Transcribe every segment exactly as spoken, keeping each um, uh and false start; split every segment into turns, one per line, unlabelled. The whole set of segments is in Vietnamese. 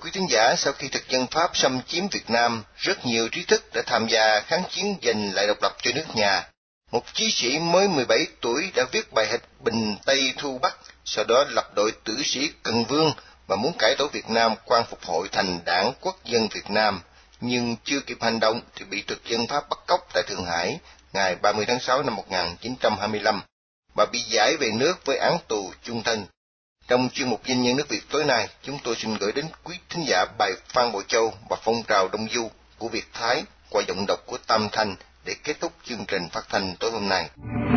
quý thính giả, sau khi thực dân Pháp xâm chiếm Việt Nam, rất nhiều trí thức đã tham gia kháng chiến giành lại độc lập cho nước nhà. Một chí sĩ mới mười bảy tuổi đã viết bài hịch Bình Tây Thu Bắc, sau đó lập đội tử sĩ Cần Vương và muốn cải tổ Việt Nam Quang Phục Hội thành Đảng Quốc dân Việt Nam, nhưng chưa kịp hành động thì bị thực dân Pháp bắt cóc tại Thượng Hải ngày ba mươi tháng sáu năm một nghìn chín trăm hai mươi lăm và bị giải về nước với án tù chung thân. Trong chuyên mục Danh nhân nước Việt tối nay, chúng tôi xin gửi đến quý thính giả bài Phan Bội Châu và phong trào Đông Du của Việt Thái qua giọng đọc của Tam Thanh để kết thúc chương trình phát thanh tối hôm nay.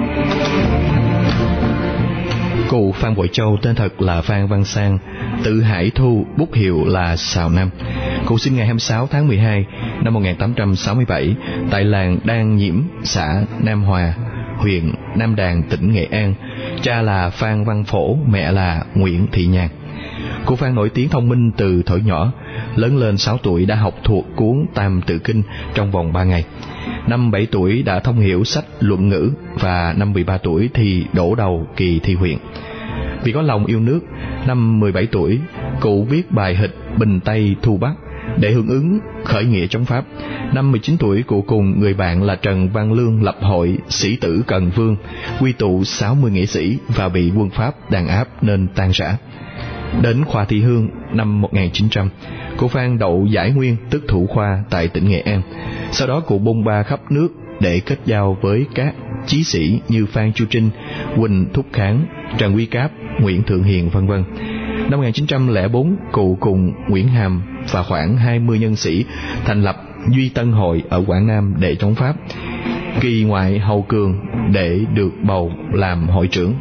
Cụ Phan Bội Châu tên thật là Phan Văn Sang, tự Hải Thu, bút hiệu là Sào Nam. Cụ sinh ngày hai mươi sáu tháng mười hai năm một nghìn tám trăm sáu mươi bảy tại làng Đan Nhiễm, xã Nam Hòa, huyện Nam Đàn, tỉnh Nghệ An. Cha là Phan Văn Phổ, mẹ là Nguyễn Thị Nhàn. Cụ Phan nổi tiếng thông minh từ thuở nhỏ, lớn lên sáu tuổi đã học thuộc cuốn Tam Tự Kinh trong vòng ba ngày. Năm bảy tuổi đã thông hiểu sách luận ngữ và năm mười ba tuổi thì đổ đầu kỳ thi huyện. Vì có lòng yêu nước, năm mười bảy tuổi, cụ viết bài hịch Bình Tây Thu Bắc để hưởng ứng khởi nghĩa chống Pháp. Năm mười chín tuổi, cụ cùng người bạn là Trần Văn Lương lập hội sĩ tử Cần Vương, quy tụ sáu mươi nghĩa sĩ và bị quân Pháp đàn áp nên tan rã. Đến khoa Thị Hương năm một nghìn chín trăm, cụ Phan đậu giải nguyên tức thủ khoa tại tỉnh Nghệ An. Sau đó cụ bôn ba khắp nước để kết giao với các chí sĩ như Phan Chu Trinh, Huỳnh Thúc Kháng, Trần Quý Cáp, Nguyễn Thượng Hiền vân vân. Năm một nghìn chín trăm lẻ bốn, cụ cùng Nguyễn Hàm và khoảng hai mươi nhân sĩ thành lập Duy Tân Hội ở Quảng Nam để chống Pháp. Kỳ ngoại Hầu Cường để được bầu làm hội trưởng.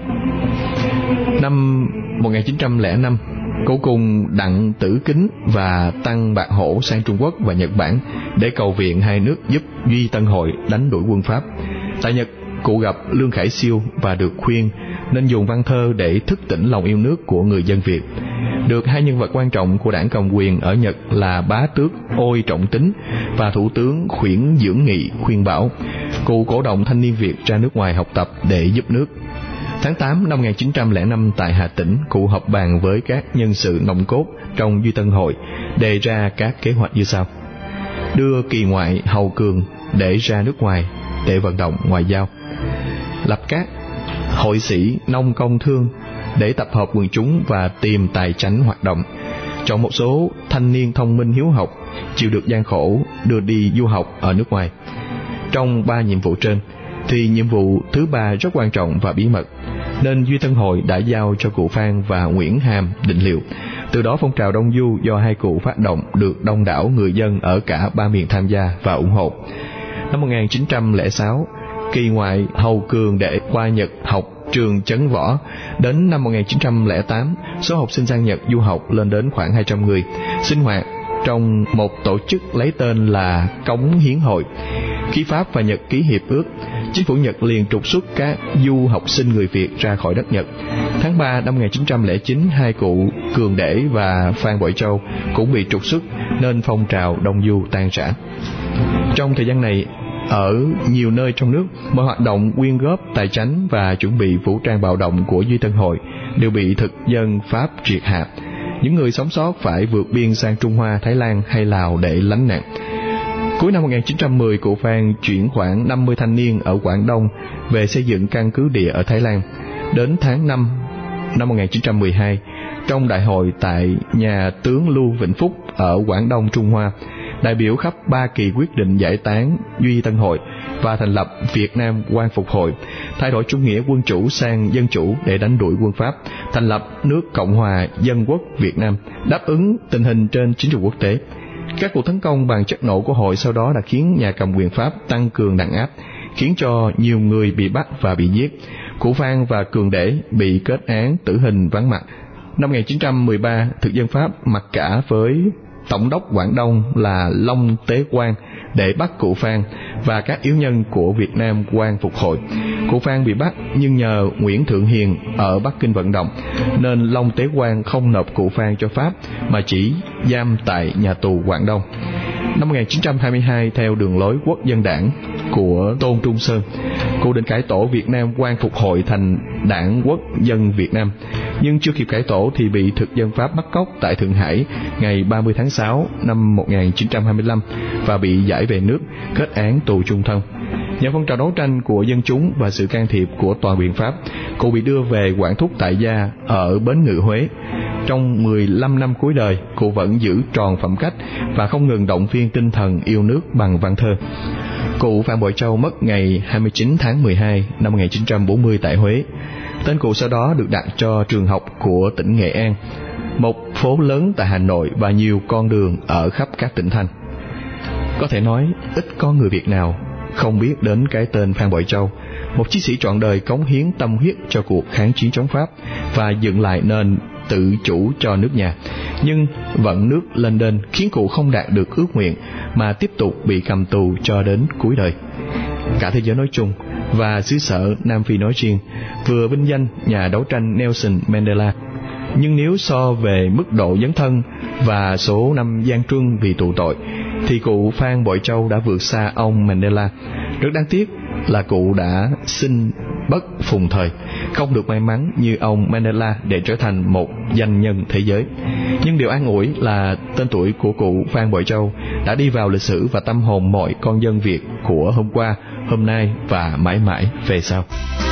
Năm một nghìn chín trăm lẻ năm, cụ cùng Đặng Tử Kính và Tăng Bạc Hổ sang Trung Quốc và Nhật Bản để cầu viện hai nước giúp Duy Tân Hội đánh đuổi quân Pháp. Tại Nhật, cụ gặp Lương Khải Siêu và được khuyên nên dùng văn thơ để thức tỉnh lòng yêu nước của người dân Việt. Được hai nhân vật quan trọng của đảng cầm quyền ở Nhật là bá tước Ôi Trọng Tính và thủ tướng Khuyển Dưỡng Nghị khuyên bảo, cụ cổ động thanh niên Việt ra nước ngoài học tập để giúp nước. Tháng tám năm một nghìn chín trăm lẻ năm tại Hà Tĩnh, cụ họp bàn với các nhân sự nòng cốt trong Duy Tân Hội, đề ra các kế hoạch như sau: đưa kỳ ngoại Hầu Cường để ra nước ngoài để vận động ngoại giao, lập các hội sĩ nông công thương để tập hợp quần chúng và tìm tài chánh hoạt động, chọn một số thanh niên thông minh hiếu học, chịu được gian khổ đưa đi du học ở nước ngoài. Trong ba nhiệm vụ trên thì nhiệm vụ thứ ba rất quan trọng và bí mật, nên Duy Tân Hội đã giao cho cụ Phan và Nguyễn Hàm định liệu. Từ đó phong trào Đông Du do hai cụ phát động được đông đảo người dân ở cả ba miền tham gia và ủng hộ. Năm một nghìn chín trăm lẻ sáu, kỳ ngoại Hầu Cường để qua Nhật học trường Chấn Võ. Đến năm một nghìn chín trăm lẻ tám, số học sinh sang Nhật du học lên đến khoảng hai trăm người, sinh hoạt trong một tổ chức lấy tên là Cống Hiến Hội. Khi Pháp và Nhật ký hiệp ước, chính phủ Nhật liền trục xuất các du học sinh người Việt ra khỏi đất Nhật. Tháng ba năm một nghìn chín trăm lẻ chín, hai cụ Cường Để và Phan Bội Châu cũng bị trục xuất nên phong trào Đông Du tan rã. Trong thời gian này, ở nhiều nơi trong nước, mọi hoạt động quyên góp tài chánh và chuẩn bị vũ trang bạo động của Duy Tân Hội đều bị thực dân Pháp triệt hạ. Những người sống sót phải vượt biên sang Trung Hoa, Thái Lan hay Lào để lánh nạn. Cuối năm một nghìn chín trăm mười, cụ Phan chuyển khoảng năm mươi thanh niên ở Quảng Đông về xây dựng căn cứ địa ở Thái Lan. Đến tháng năm năm một nghìn chín trăm mười hai, trong đại hội tại nhà tướng Lưu Vĩnh Phúc ở Quảng Đông, Trung Hoa, đại biểu khắp Ba Kỳ quyết định giải tán Duy Tân Hội và thành lập Việt Nam Quang Phục Hội, thay đổi chủ nghĩa quân chủ sang dân chủ để đánh đuổi quân Pháp, thành lập nước Cộng hòa Dân quốc Việt Nam, đáp ứng tình hình trên chính trường quốc tế. Các cuộc tấn công bằng chất nổ của hội sau đó đã khiến nhà cầm quyền Pháp tăng cường đàn áp, khiến cho nhiều người bị bắt và bị giết. Cụ Phan và Cường Để bị kết án tử hình vắng mặt. Năm một nghìn chín trăm mười ba, thực dân Pháp mặc cả với Tổng đốc Quảng Đông là Long Tế Quang để bắt cụ Phan và các yếu nhân của Việt Nam Quang Phục Hội. Cụ Phan bị bắt nhưng nhờ Nguyễn Thượng Hiền ở Bắc Kinh vận động nên Long Tế Quang không nộp cụ Phan cho Pháp mà chỉ giam tại nhà tù Quảng Đông. Năm một nghìn chín trăm hai mươi hai, theo đường lối quốc dân đảng của Tôn Trung Sơn, cụ định cải tổ Việt Nam Quang Phục Hội thành Đảng Quốc dân Việt Nam. nhưng chưa kịp cải tổ thì bị thực dân Pháp bắt cóc tại Thượng Hải ngày ba mươi tháng sáu năm một nghìn chín trăm hai mươi lăm và bị giải về nước, kết án tù chung thân. Nhờ phong trào đấu tranh của dân chúng và sự can thiệp của toàn biện Pháp, cụ bị đưa về quản thúc tại gia ở Bến Ngự, Huế. Trong mười lăm năm cuối đời, cụ vẫn giữ tròn phẩm cách và không ngừng động viên tinh thần yêu nước bằng văn thơ. Cụ Phan Bội Châu mất ngày hai mươi chín tháng mười hai năm một nghìn chín trăm bốn mươi tại Huế. Tên cụ sau đó được đặt cho trường học của tỉnh Nghệ An, một phố lớn tại Hà Nội và nhiều con đường ở khắp các tỉnh thành. Có thể nói, ít có người Việt nào không biết đến cái tên Phan Bội Châu, một chiến sĩ trọn đời cống hiến tâm huyết cho cuộc kháng chiến chống Pháp và dựng lại nền tự chủ cho nước nhà, nhưng vận nước lên đên khiến cụ không đạt được ước nguyện mà tiếp tục bị cầm tù cho đến cuối đời. Cả thế giới nói chung và xứ sở Nam Phi nói riêng vừa vinh danh nhà đấu tranh Nelson Mandela, nhưng nếu so về mức độ dấn thân và số năm gian truân vì tù tội thì cụ Phan Bội Châu đã vượt xa ông Mandela. Rất đáng tiếc là cụ đã sinh bất phùng thời, không được may mắn như ông Mandela để trở thành một danh nhân thế giới. Nhưng điều an ủi là tên tuổi của cụ Phan Bội Châu đã đi vào lịch sử và tâm hồn mọi con dân Việt của hôm qua, hôm nay và mãi mãi về sau.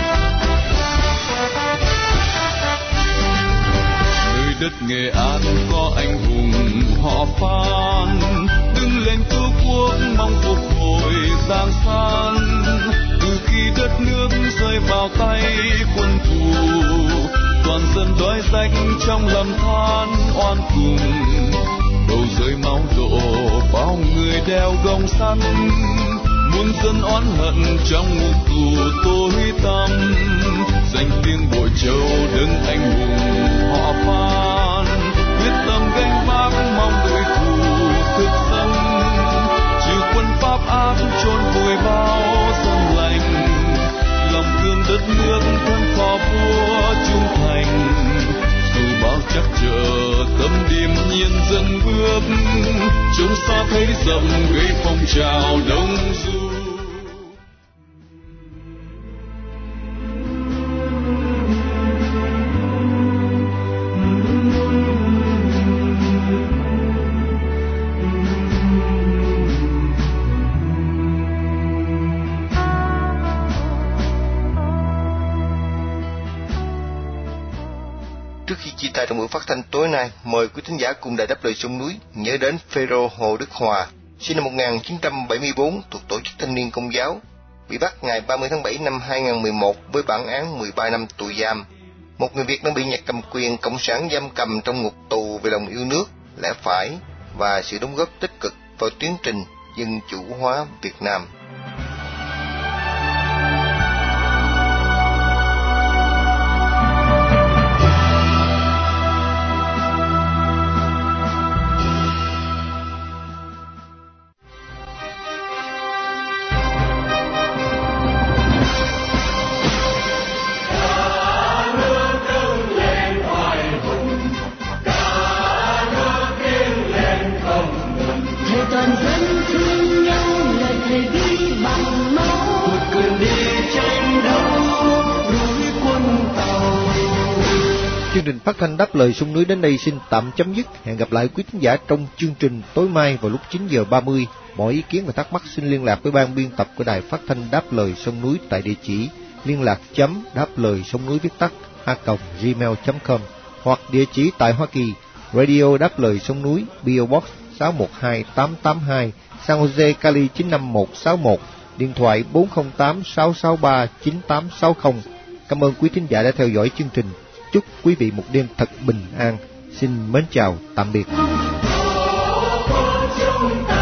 Nơi đất Nghệ An có anh hùng họ Phan, đứng lên cứu quốc mong phục hồi giang san. Từ khi đất nước rơi vào tay quân thù, toàn dân đói rách trong lầm than oan cùng. Bầu rơi máu đổ bao người đeo gông sắt, muôn dân oán hận trong ngục tù tối tăm. Danh tiếng Bội Châu đứng anh hùng họ Phan, quyết tâm gánh vác mong đội thù thực dân. Trừ quân Pháp áp chôn vùi bao dân lành, lòng thương đất nước thân phò vua trung thành. Dù bao trắc trở tâm điểm nhiên dân bước, chống xa thấy rộng gây phong trào đông du.
Trước khi chia tay trong buổi phát thanh tối nay, mời quý thính giả cùng Đài Đáp Lời Sông Núi nhớ đến Phêrô Hồ Đức Hòa, sinh năm một nghìn chín trăm bảy mươi tư, thuộc Tổ chức Thanh niên Công giáo, bị bắt ngày ba mươi tháng bảy năm hai nghìn không trăm mười một với bản án mười ba năm tù giam. Một người Việt đang bị nhà cầm quyền cộng sản giam cầm trong ngục tù vì lòng yêu nước, lẽ phải và sự đóng góp tích cực vào tiến trình dân chủ hóa Việt Nam.
Chương trình phát thanh Đáp Lời Sông Núi đến đây xin tạm chấm dứt. Hẹn gặp lại quý thính giả trong chương trình tối mai vào lúc chín giờ ba mươi. Mọi ý kiến và thắc mắc xin liên lạc với ban biên tập của Đài Phát thanh Đáp Lời Sông Núi tại địa chỉ liên lạc chấm đáp lời sông núi viết tắt a còng gmail chấm com hoặc địa chỉ tại Hoa Kỳ, Radio Đáp Lời Sông Núi, pê ô Box sáu một hai tám tám hai, San Jose, Cali chín năm một sáu một, điện thoại bốn không tám sáu sáu ba chín tám sáu không. Cảm ơn quý thính giả đã theo dõi chương trình. Chúc quý vị một đêm thật bình an. Xin mến chào, tạm biệt.